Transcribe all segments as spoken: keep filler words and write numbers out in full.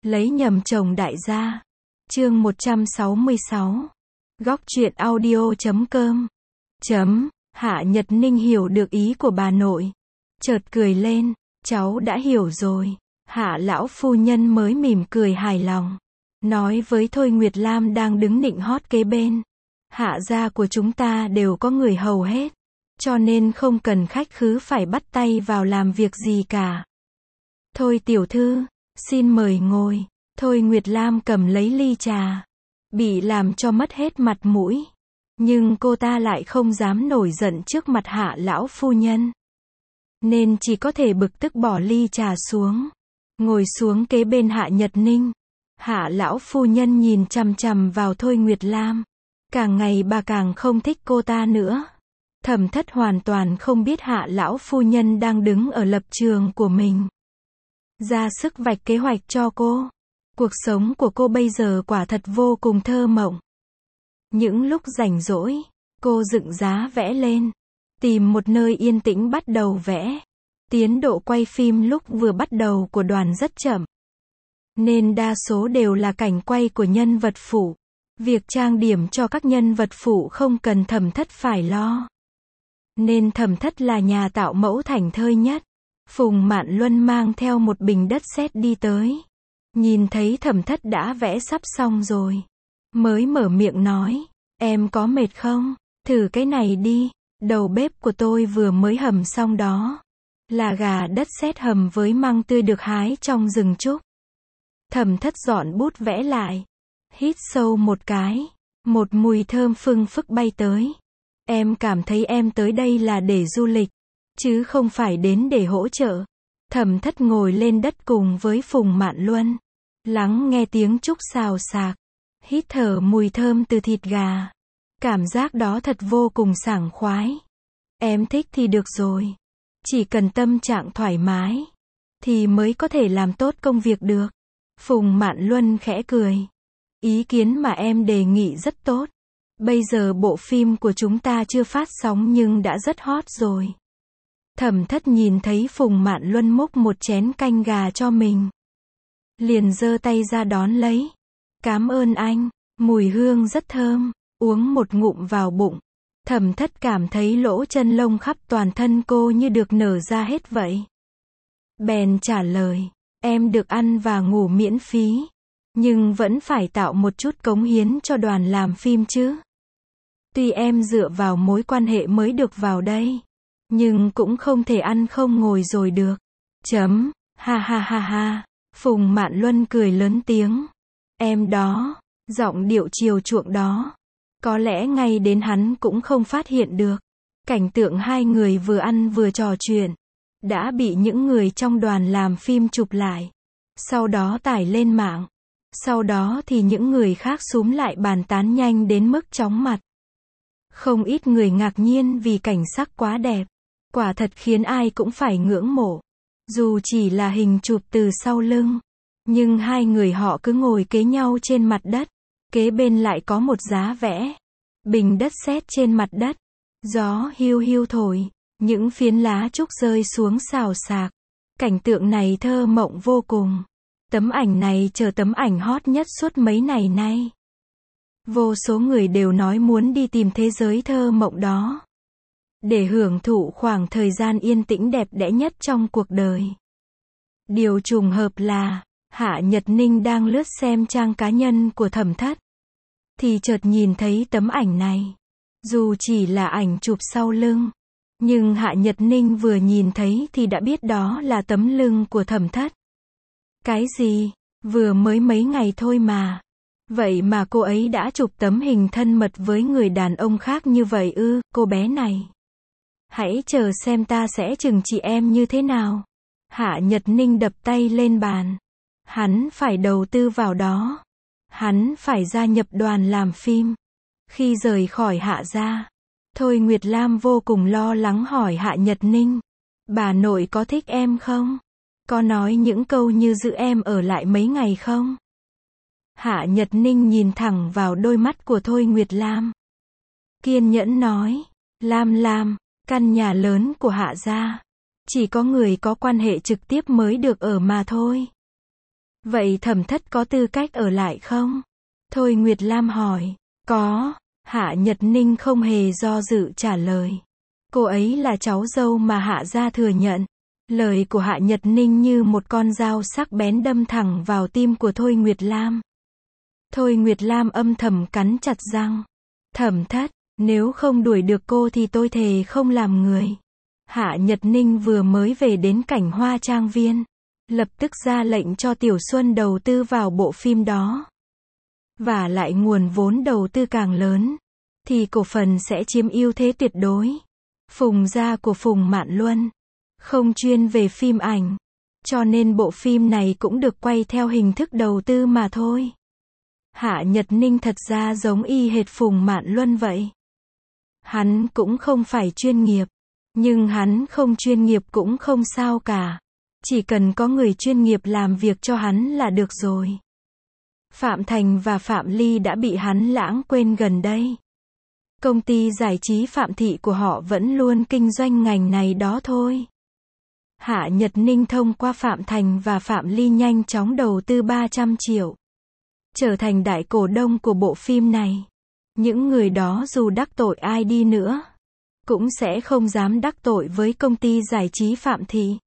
Lấy nhầm chồng đại gia. Chương một trăm sáu mươi sáu. Góc truyện audio chấm com. Chấm. Hạ Nhật Ninh hiểu được ý của bà nội. Chợt cười lên, cháu đã hiểu rồi. Hạ lão phu nhân mới mỉm cười hài lòng. Nói với Thôi Nguyệt Lam đang đứng nịnh hót kế bên. Hạ gia của chúng ta đều có người hầu hết. Cho nên không cần khách khứ phải bắt tay vào làm việc gì cả. Thôi tiểu thư, xin mời ngồi. Thôi Nguyệt Lam cầm lấy ly trà. Bị làm cho mất hết mặt mũi. Nhưng cô ta lại không dám nổi giận trước mặt Hạ lão phu nhân. Nên chỉ có thể bực tức bỏ ly trà xuống. Ngồi xuống kế bên Hạ Nhật Ninh. Hạ lão phu nhân nhìn chằm chằm vào Thôi Nguyệt Lam. Càng ngày bà càng không thích cô ta nữa. Thẩm Thất hoàn toàn không biết Hạ lão phu nhân đang đứng ở lập trường của mình. Ra sức vạch kế hoạch cho cô. Cuộc sống của cô bây giờ quả thật vô cùng thơ mộng. Những lúc rảnh rỗi, cô dựng giá vẽ lên. Tìm một nơi yên tĩnh bắt đầu vẽ. Tiến độ quay phim lúc vừa bắt đầu của đoàn rất chậm. Nên đa số đều là cảnh quay của nhân vật phụ. Việc trang điểm cho các nhân vật phụ không cần Thẩm Thất phải lo. Nên Thẩm Thất là nhà tạo mẫu thảnh thơi nhất. Phùng Mạn Luân mang theo một bình đất sét đi tới. Nhìn thấy Thẩm Thất đã vẽ sắp xong rồi. Mới mở miệng nói, em có mệt không? Thử cái này đi. Đầu bếp của tôi vừa mới hầm xong đó. Là gà đất sét hầm với măng tươi được hái trong rừng trúc. Thẩm Thất dọn bút vẽ lại. Hít sâu một cái. Một mùi thơm phưng phức bay tới. Em cảm thấy em tới đây là để du lịch. Chứ không phải đến để hỗ trợ. Thẩm Thất ngồi lên đất cùng với Phùng Mạn Luân. Lắng nghe tiếng trúc xào xạc. Hít thở mùi thơm từ thịt gà. Cảm giác đó thật vô cùng sảng khoái. Em thích thì được rồi. Chỉ cần tâm trạng thoải mái. Thì mới có thể làm tốt công việc được. Phùng Mạn Luân khẽ cười. Ý kiến mà em đề nghị rất tốt. Bây giờ bộ phim của chúng ta chưa phát sóng nhưng đã rất hot rồi. Thẩm Thất nhìn thấy Phùng Mạn Luân múc một chén canh gà cho mình. Liền giơ tay ra đón lấy. Cám ơn anh, mùi hương rất thơm, uống một ngụm vào bụng. Thẩm Thất cảm thấy lỗ chân lông khắp toàn thân cô như được nở ra hết vậy. Bèn trả lời, em được ăn và ngủ miễn phí. Nhưng vẫn phải tạo một chút cống hiến cho đoàn làm phim chứ. Tuy em dựa vào mối quan hệ mới được vào đây. Nhưng cũng không thể ăn không ngồi rồi được. Chấm, ha ha ha ha. Phùng Mạn Luân cười lớn tiếng. Em đó, giọng điệu chiều chuộng đó. Có lẽ ngay đến hắn cũng không phát hiện được. Cảnh tượng hai người vừa ăn vừa trò chuyện. Đã bị những người trong đoàn làm phim chụp lại. Sau đó tải lên mạng. Sau đó thì những người khác xúm lại bàn tán nhanh đến mức chóng mặt. Không ít người ngạc nhiên vì cảnh sắc quá đẹp. Quả thật khiến ai cũng phải ngưỡng mộ. Dù chỉ là hình chụp từ sau lưng. Nhưng hai người họ cứ ngồi kế nhau trên mặt đất. Kế bên lại có một giá vẽ. Bình đất sét trên mặt đất. Gió hiu hiu thổi. Những phiến lá trúc rơi xuống xào xạc. Cảnh tượng này thơ mộng vô cùng. Tấm ảnh này chờ tấm ảnh hot nhất suốt mấy ngày nay. Vô số người đều nói muốn đi tìm thế giới thơ mộng đó. Để hưởng thụ khoảng thời gian yên tĩnh đẹp đẽ nhất trong cuộc đời. Điều trùng hợp là, Hạ Nhật Ninh đang lướt xem trang cá nhân của Thẩm Thất. Thì chợt nhìn thấy tấm ảnh này. Dù chỉ là ảnh chụp sau lưng. Nhưng Hạ Nhật Ninh vừa nhìn thấy thì đã biết đó là tấm lưng của Thẩm Thất. Cái gì? Vừa mới mấy ngày thôi mà. Vậy mà cô ấy đã chụp tấm hình thân mật với người đàn ông khác như vậy ư, cô bé này. Hãy chờ xem ta sẽ trừng trị em như thế nào. Hạ Nhật Ninh đập tay lên bàn. Hắn phải đầu tư vào đó. Hắn phải gia nhập đoàn làm phim. Khi rời khỏi Hạ gia, Thôi Nguyệt Lam vô cùng lo lắng hỏi Hạ Nhật Ninh. Bà nội có thích em không? Có nói những câu như giữ em ở lại mấy ngày không? Hạ Nhật Ninh nhìn thẳng vào đôi mắt của Thôi Nguyệt Lam. Kiên nhẫn nói. Lam Lam, căn nhà lớn của Hạ gia. Chỉ có người có quan hệ trực tiếp mới được ở mà thôi. Vậy Thẩm Thất có tư cách ở lại không? Thôi Nguyệt Lam hỏi. Có, Hạ Nhật Ninh không hề do dự trả lời. Cô ấy là cháu dâu mà Hạ gia thừa nhận. Lời của Hạ Nhật Ninh như một con dao sắc bén đâm thẳng vào tim của Thôi Nguyệt Lam. Thôi Nguyệt Lam âm thầm cắn chặt răng. Thẩm Thất, nếu không đuổi được cô thì tôi thề không làm người. Hạ Nhật Ninh vừa mới về đến Cảnh Hoa Trang Viên, lập tức ra lệnh cho Tiểu Xuân đầu tư vào bộ phim đó. Và lại nguồn vốn đầu tư càng lớn, thì cổ phần sẽ chiếm ưu thế tuyệt đối. Phùng gia của Phùng Mạn Luân không chuyên về phim ảnh, cho nên bộ phim này cũng được quay theo hình thức đầu tư mà thôi. Hạ Nhật Ninh thật ra giống y hệt Phùng Mạn Luân vậy. Hắn cũng không phải chuyên nghiệp, nhưng hắn không chuyên nghiệp cũng không sao cả. Chỉ cần có người chuyên nghiệp làm việc cho hắn là được rồi. Phạm Thành và Phạm Ly đã bị hắn lãng quên gần đây. Công ty giải trí Phạm Thị của họ vẫn luôn kinh doanh ngành này đó thôi. Hạ Nhật Ninh thông qua Phạm Thành và Phạm Ly nhanh chóng đầu tư ba trăm triệu. Trở thành đại cổ đông của bộ phim này. Những người đó dù đắc tội ai đi nữa, cũng sẽ không dám đắc tội với công ty giải trí Phạm Thị.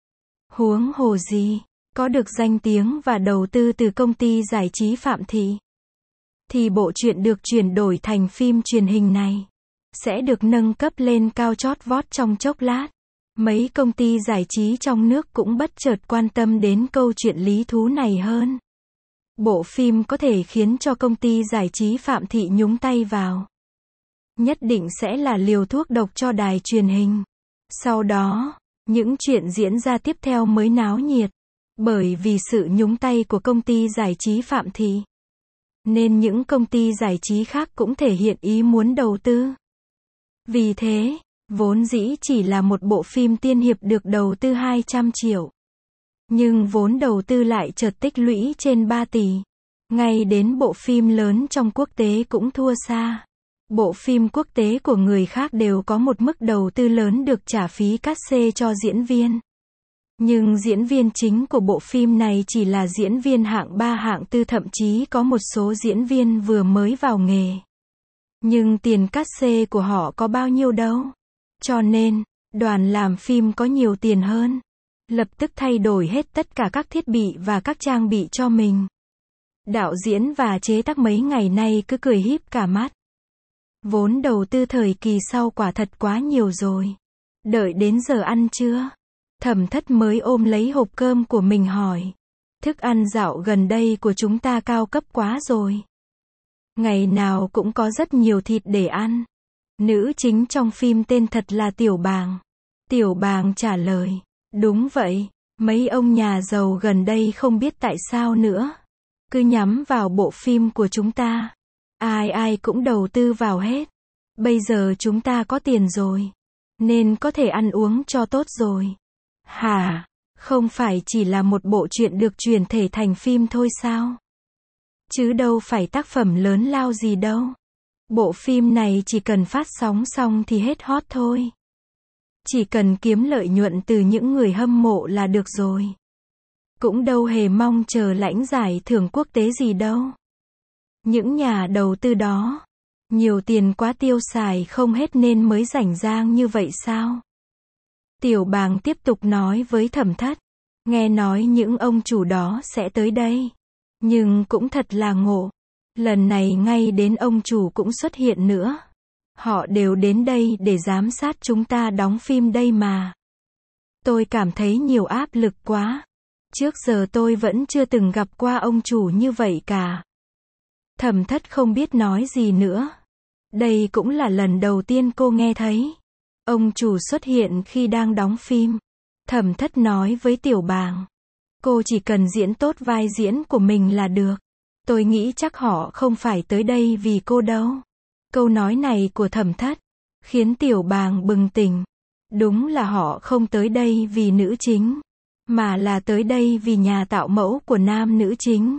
Huống hồ gì, có được danh tiếng và đầu tư từ công ty giải trí Phạm Thị, thì bộ truyện được chuyển đổi thành phim truyền hình này sẽ được nâng cấp lên cao chót vót trong chốc lát. Mấy công ty giải trí trong nước cũng bất chợt quan tâm đến câu chuyện lý thú này hơn. Bộ phim có thể khiến cho công ty giải trí Phạm Thị nhúng tay vào. Nhất định sẽ là liều thuốc độc cho đài truyền hình. Sau đó, những chuyện diễn ra tiếp theo mới náo nhiệt. Bởi vì sự nhúng tay của công ty giải trí Phạm Thị, nên những công ty giải trí khác cũng thể hiện ý muốn đầu tư. Vì thế, vốn dĩ chỉ là một bộ phim tiên hiệp được đầu tư hai trăm triệu. Nhưng vốn đầu tư lại chợt tích lũy trên ba tỷ. Ngay đến bộ phim lớn trong quốc tế cũng thua xa. Bộ phim quốc tế của người khác đều có một mức đầu tư lớn được trả phí cát xê cho diễn viên. Nhưng diễn viên chính của bộ phim này chỉ là diễn viên hạng ba hạng tư, thậm chí có một số diễn viên vừa mới vào nghề. Nhưng tiền cát xê của họ có bao nhiêu đâu. Cho nên, đoàn làm phim có nhiều tiền hơn. Lập tức thay đổi hết tất cả các thiết bị và các trang bị cho mình. Đạo diễn và chế tác mấy ngày nay cứ cười híp cả mắt. Vốn đầu tư thời kỳ sau quả thật quá nhiều rồi. Đợi đến giờ ăn trưa, Thẩm Thất mới ôm lấy hộp cơm của mình hỏi. Thức ăn dạo gần đây của chúng ta cao cấp quá rồi. Ngày nào cũng có rất nhiều thịt để ăn. Nữ chính trong phim tên thật là Tiểu Bàng. Tiểu Bàng trả lời. Đúng vậy, mấy ông nhà giàu gần đây không biết tại sao nữa. Cứ nhắm vào bộ phim của chúng ta. Ai ai cũng đầu tư vào hết. Bây giờ chúng ta có tiền rồi, nên có thể ăn uống cho tốt rồi. Hả? Không phải chỉ là một bộ truyện được chuyển thể thành phim thôi sao? Chứ đâu phải tác phẩm lớn lao gì đâu. Bộ phim này chỉ cần phát sóng xong thì hết hot thôi. Chỉ cần kiếm lợi nhuận từ những người hâm mộ là được rồi. Cũng đâu hề mong chờ lãnh giải thưởng quốc tế gì đâu. Những nhà đầu tư đó, nhiều tiền quá tiêu xài không hết nên mới rảnh rang như vậy sao? Tiểu Bàng tiếp tục nói với Thẩm Thất. Nghe nói những ông chủ đó sẽ tới đây. Nhưng cũng thật là ngộ. Lần này ngay đến ông chủ cũng xuất hiện nữa. Họ đều đến đây để giám sát chúng ta đóng phim đây mà. Tôi cảm thấy nhiều áp lực quá. Trước giờ tôi vẫn chưa từng gặp qua ông chủ như vậy cả. Thẩm Thất không biết nói gì nữa. Đây cũng là lần đầu tiên cô nghe thấy ông chủ xuất hiện khi đang đóng phim. Thẩm Thất nói với Tiểu Bàng. Cô chỉ cần diễn tốt vai diễn của mình là được. Tôi nghĩ chắc họ không phải tới đây vì cô đâu. Câu nói này của Thẩm Thất khiến Tiểu Bàng bừng tỉnh. Đúng là họ không tới đây vì nữ chính, mà là tới đây vì nhà tạo mẫu của nam nữ chính.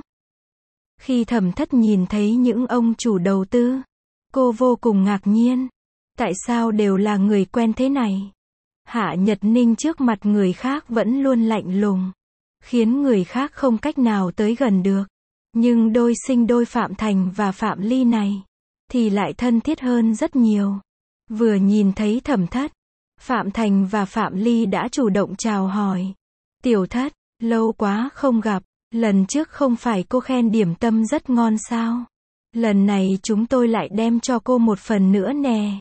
Khi Thẩm Thất nhìn thấy những ông chủ đầu tư, cô vô cùng ngạc nhiên. Tại sao đều là người quen thế này? Hạ Nhật Ninh trước mặt người khác vẫn luôn lạnh lùng. khiến người khác không cách nào tới gần được. Nhưng đôi sinh đôi Phạm Thành và Phạm Ly này, thì lại thân thiết hơn rất nhiều. Vừa nhìn thấy Thẩm Thất, Phạm Thành và Phạm Ly đã chủ động chào hỏi. Tiểu Thất, lâu quá không gặp, lần trước không phải cô khen điểm tâm rất ngon sao? Lần này chúng tôi lại đem cho cô một phần nữa nè.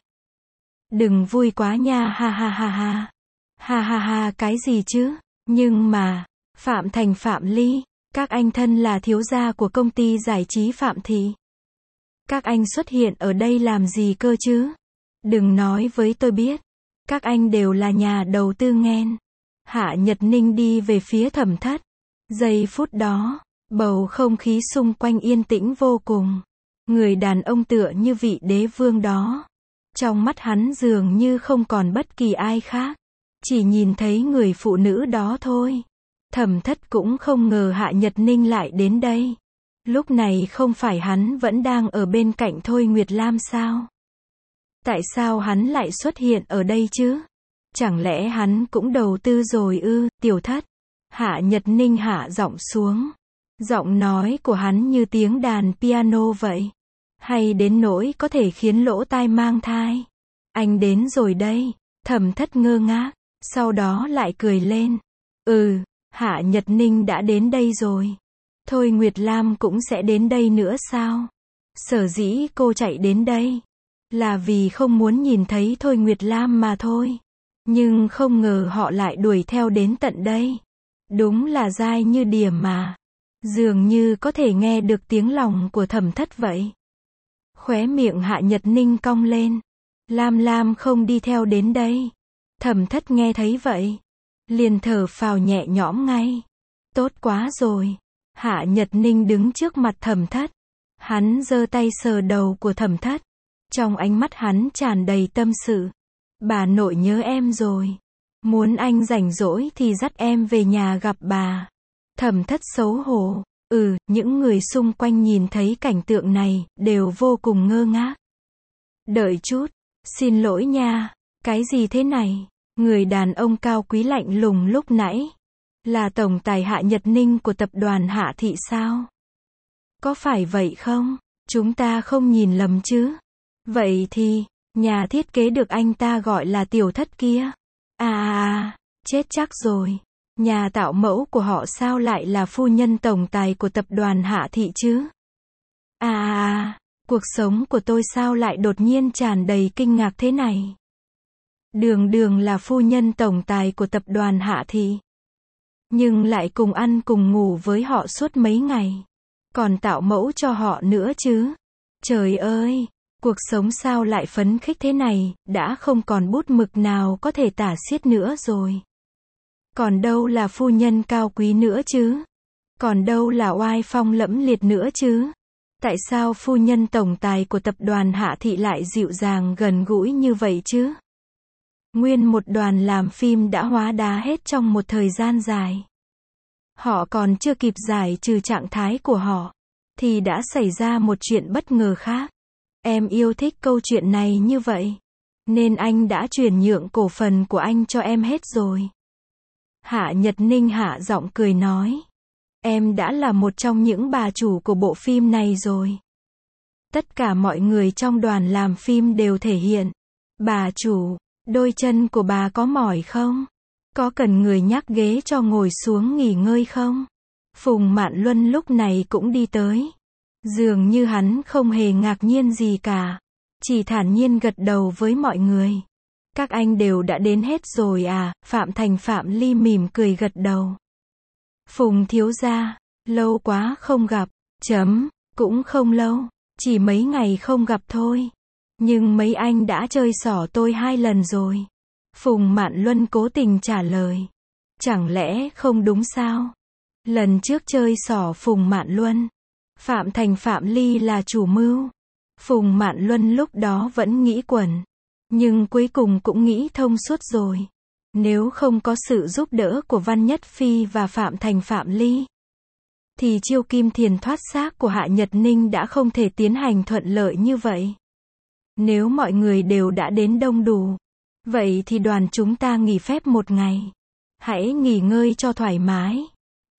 Đừng vui quá nha, ha ha ha ha. Ha ha ha, cái gì chứ? Nhưng mà, Phạm Thành Phạm Ly, các anh thân là thiếu gia của công ty giải trí Phạm Thị. Các anh xuất hiện ở đây làm gì cơ chứ? Đừng nói với tôi biết. Các anh đều là nhà đầu tư nghen. Hạ Nhật Ninh đi về phía Thẩm Thất. Giây phút đó, bầu không khí xung quanh yên tĩnh vô cùng. Người đàn ông tựa như vị đế vương đó. Trong mắt hắn dường như không còn bất kỳ ai khác. Chỉ nhìn thấy người phụ nữ đó thôi. Thẩm Thất cũng không ngờ Hạ Nhật Ninh lại đến đây. Lúc này không phải hắn vẫn đang ở bên cạnh Thôi Nguyệt Lam sao? Tại sao hắn lại xuất hiện ở đây chứ? Chẳng lẽ hắn cũng đầu tư rồi ư? Tiểu Thất. Hạ Nhật Ninh hạ giọng xuống. Giọng nói của hắn như tiếng đàn piano vậy. Hay đến nỗi có thể khiến lỗ tai mang thai. Anh đến rồi đây. Thẩm Thất ngơ ngác. Sau đó lại cười lên. Ừ, Hạ Nhật Ninh đã đến đây rồi. Thôi Nguyệt Lam cũng sẽ đến đây nữa sao? Sở dĩ cô chạy đến đây là vì không muốn nhìn thấy Thôi Nguyệt Lam mà thôi. Nhưng không ngờ họ lại đuổi theo đến tận đây. Đúng là dai như điểm mà. Dường như có thể nghe được tiếng lòng của Thẩm Thất vậy. Khóe miệng Hạ Nhật Ninh cong lên. Lam Lam không đi theo đến đây. Thẩm Thất nghe thấy vậy, liền thở phào nhẹ nhõm ngay. Tốt quá rồi. Hạ Nhật Ninh đứng trước mặt Thẩm Thất. Hắn giơ tay sờ đầu của Thẩm Thất. Trong ánh mắt hắn tràn đầy tâm sự. Bà nội nhớ em rồi. Muốn anh rảnh rỗi thì dắt em về nhà gặp bà. Thẩm Thất xấu hổ. Ừ, những người xung quanh nhìn thấy cảnh tượng này, đều vô cùng ngơ ngác. Đợi chút. Xin lỗi nha. Cái gì thế này? Người đàn ông cao quý lạnh lùng lúc nãy là tổng tài Hạ Nhật Ninh của tập đoàn Hạ Thị sao? Có phải vậy không? Chúng ta không nhìn lầm chứ? Vậy thì, nhà thiết kế được anh ta gọi là Tiểu Thất kia. À à à, chết chắc rồi. Nhà tạo mẫu của họ sao lại là phu nhân tổng tài của tập đoàn Hạ Thị chứ? À à à, cuộc sống của tôi sao lại đột nhiên tràn đầy kinh ngạc thế này? Đường đường là phu nhân tổng tài của tập đoàn Hạ Thị. Nhưng lại cùng ăn cùng ngủ với họ suốt mấy ngày. Còn tạo mẫu cho họ nữa chứ. Trời ơi, cuộc sống sao lại phấn khích thế này, đã không còn bút mực nào có thể tả xiết nữa rồi. Còn đâu là phu nhân cao quý nữa chứ. Còn đâu là oai phong lẫm liệt nữa chứ. Tại sao phu nhân tổng tài của tập đoàn Hạ Thị lại dịu dàng gần gũi như vậy chứ? Nguyên một đoàn làm phim đã hóa đá hết trong một thời gian dài. Họ còn chưa kịp giải trừ trạng thái của họ, thì đã xảy ra một chuyện bất ngờ khác. Em yêu thích câu chuyện này như vậy, nên anh đã chuyển nhượng cổ phần của anh cho em hết rồi. Hạ Nhật Ninh hạ giọng cười nói. Em đã là một trong những bà chủ của bộ phim này rồi. Tất cả mọi người trong đoàn làm phim đều thể hiện. Bà chủ, đôi chân của bà có mỏi không? Có cần người nhắc ghế cho ngồi xuống nghỉ ngơi không? Phùng Mạn Luân lúc này cũng đi tới. Dường như hắn không hề ngạc nhiên gì cả. Chỉ thản nhiên gật đầu với mọi người. Các anh đều đã đến hết rồi à? Phạm Thành Phạm Ly mỉm cười gật đầu. Phùng thiếu gia, lâu quá không gặp. Chấm, cũng không lâu. Chỉ mấy ngày không gặp thôi. Nhưng mấy anh đã chơi xỏ tôi hai lần rồi. Phùng Mạn Luân cố tình trả lời. Chẳng lẽ không đúng sao? Lần trước chơi xỏ Phùng Mạn Luân, Phạm Thành Phạm Ly là chủ mưu. Phùng Mạn Luân lúc đó vẫn nghĩ quẩn. Nhưng cuối cùng cũng nghĩ thông suốt rồi. Nếu không có sự giúp đỡ của Văn Nhất Phi và Phạm Thành Phạm Ly, thì chiêu kim thiền thoát xác của Hạ Nhật Ninh đã không thể tiến hành thuận lợi như vậy. Nếu mọi người đều đã đến đông đủ, vậy thì đoàn chúng ta nghỉ phép một ngày. Hãy nghỉ ngơi cho thoải mái.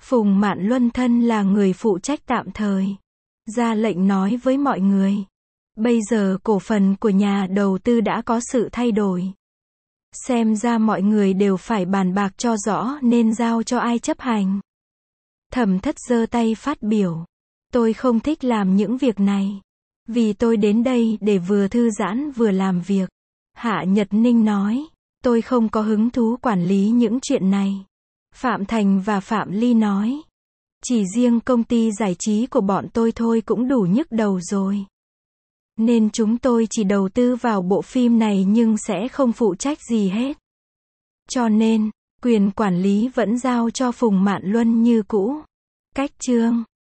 Phùng Mạn Luân thân là người phụ trách tạm thời, ra lệnh nói với mọi người. Bây giờ cổ phần của nhà đầu tư đã có sự thay đổi. Xem ra mọi người đều phải bàn bạc cho rõ nên giao cho ai chấp hành. Thẩm Thất giơ tay phát biểu. Tôi không thích làm những việc này. Vì tôi đến đây để vừa thư giãn vừa làm việc. Hạ Nhật Ninh nói. Tôi không có hứng thú quản lý những chuyện này. Phạm Thành và Phạm Ly nói. Chỉ riêng công ty giải trí của bọn tôi thôi cũng đủ nhức đầu rồi. Nên chúng tôi chỉ đầu tư vào bộ phim này nhưng sẽ không phụ trách gì hết. Cho nên, quyền quản lý vẫn giao cho Phùng Mạn Luân như cũ. Cách chương